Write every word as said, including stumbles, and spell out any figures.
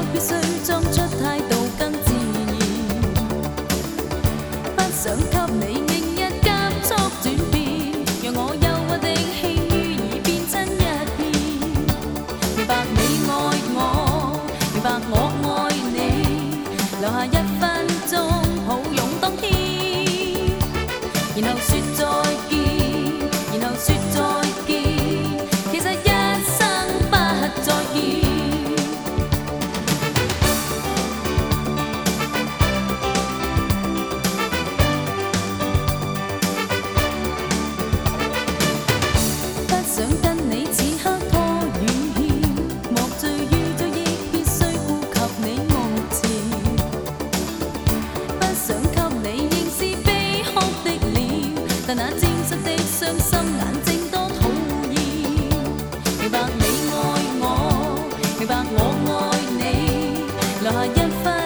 必須裝出態度更自然，不想給你明日急速轉變，讓我憂鬱的氣於已變真一片。明白你愛我，明白我愛你，留下一分鐘抱擁當天，然後說再見，然後說再見，其實一生不再見。想跟你此刻拖遠牽，莫醉於追憶，必須顧及你目前。不想給你仍是悲哭的臉，但那沾濕的傷心眼睛多討厭。明白你愛我，明白我愛你，留下一分。